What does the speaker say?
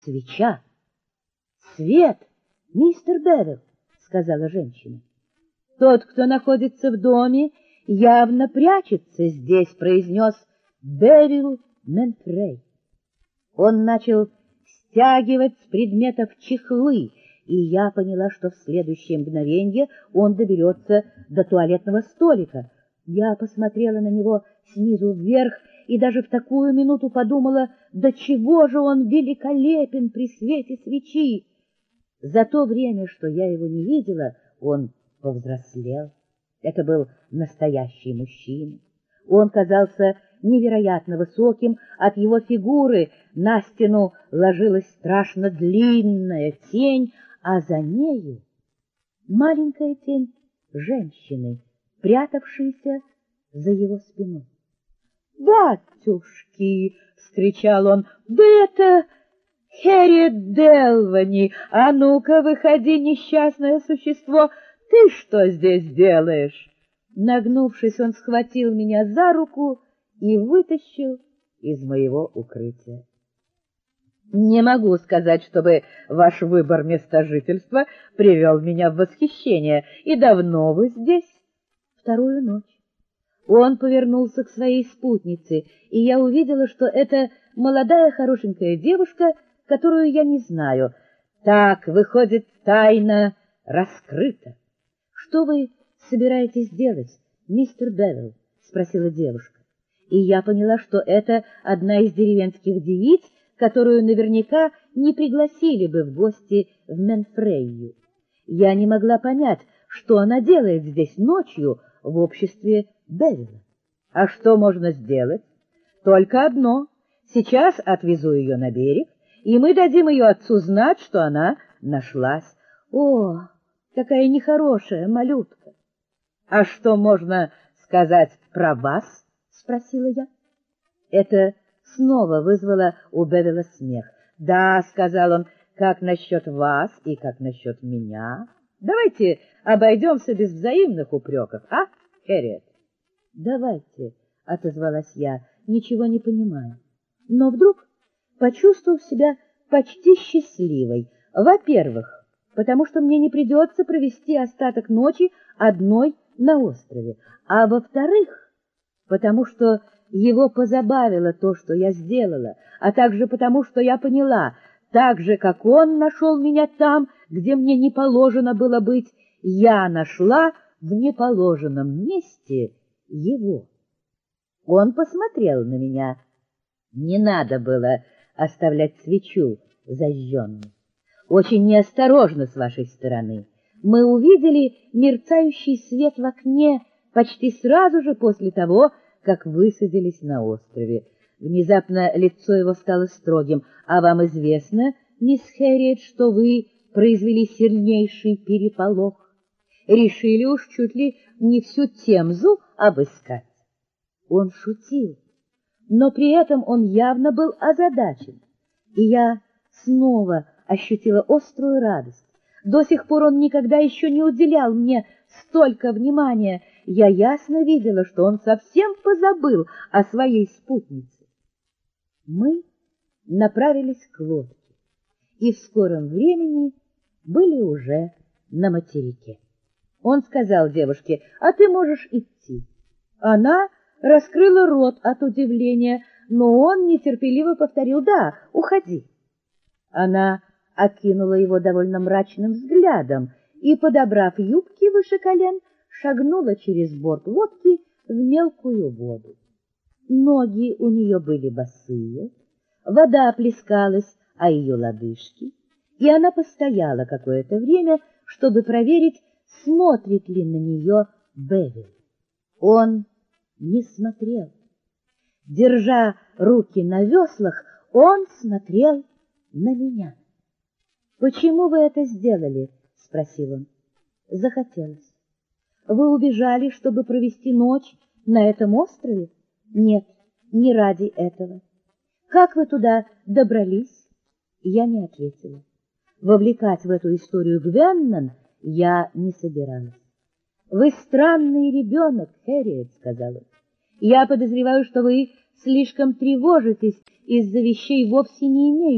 Свеча. Свет, мистер Бевилл, сказала женщина. Тот, кто находится в доме, явно прячется здесь, произнес Бевилл Менфрей. Он начал стягивать с предметов чехлы, и я поняла, что в следующее мгновенье он доберется до туалетного столика. Я посмотрела на него снизу вверх и даже в такую минуту подумала, до чего же он великолепен при свете свечи. За то время, что я его не видела, он повзрослел. Это был настоящий мужчина. Он казался невероятно высоким, от его фигуры на стену ложилась страшно длинная тень, а за нею маленькая тень женщины, прятавшейся за его спиной. «Батюшки!» — вскричал он. «Да это Хэрриет Делвани! А ну-ка, выходи, несчастное существо! Ты что здесь делаешь?» Нагнувшись, он схватил меня за руку и вытащил из моего укрытия. Не могу сказать, чтобы ваш выбор места жительства привел меня в восхищение. И давно вы здесь? Вторую ночь. Он повернулся к своей спутнице, и я увидела, что это молодая хорошенькая девушка, которую я не знаю. Так, выходит, тайна раскрыта. Что вы собираетесь делать, мистер Бевилл? Спросила девушка. И я поняла, что это одна из деревенских девиц, которую наверняка не пригласили бы в гости в Менфрейю. Я не могла понять, что она делает здесь ночью в обществе Бевилла. А что можно сделать? Только одно. Сейчас отвезу ее на берег, и мы дадим ее отцу знать, что она нашлась. О, какая нехорошая малютка! А что можно сказать про вас? Спросила я. Это снова вызвало у Бевилла смех. «Да», — сказал он, — «как насчет вас и как насчет меня? Давайте обойдемся без взаимных упреков, а, Хэрриет?» «Давайте», — отозвалась я, ничего не понимая. Но вдруг, почувствовав себя почти счастливой, во-первых, потому что мне не придется провести остаток ночи одной на острове, а во-вторых, потому что его позабавило то, что я сделала, а также потому, что я поняла, так же, как он нашел меня там, где мне не положено было быть, я нашла в неположенном месте его. Он посмотрел на меня. Не надо было оставлять свечу зажженной. Очень неосторожно с вашей стороны. Мы увидели мерцающий свет в окне почти сразу же после того, как высадились на острове. Внезапно лицо его стало строгим. «А вам известно, мисс Хэрриет, что вы произвели сильнейший переполох? Решили уж чуть ли не всю Темзу обыскать». Он шутил, но при этом он явно был озадачен, и я снова ощутила острую радость. До сих пор он никогда еще не уделял мне столько внимания. Я ясно видела, что он совсем позабыл о своей спутнице. Мы направились к лодке, и в скором времени были уже на материке. Он сказал девушке: «А ты можешь идти». Она раскрыла рот от удивления, но он нетерпеливо повторил: «Да, уходи». Она окинула его довольно мрачным взглядом и, подобрав юбки выше колен, шагнула через борт лодки в мелкую воду. Ноги у нее были босые, вода плескалась о ее лодыжки, и она постояла какое-то время, чтобы проверить, смотрит ли на нее Бевилл. Он не смотрел. Держа руки на веслах, он смотрел на меня. «Почему вы это сделали?» — спросил он. «Захотелось». «Вы убежали, чтобы провести ночь на этом острове?» «Нет, не ради этого». «Как вы туда добрались?» Я не ответила. Вовлекать в эту историю Гвеннон я не собиралась. «Вы странный ребенок, Хэрриет», — сказал он. «Я подозреваю, что вы слишком тревожитесь из-за вещей, вовсе не имеющих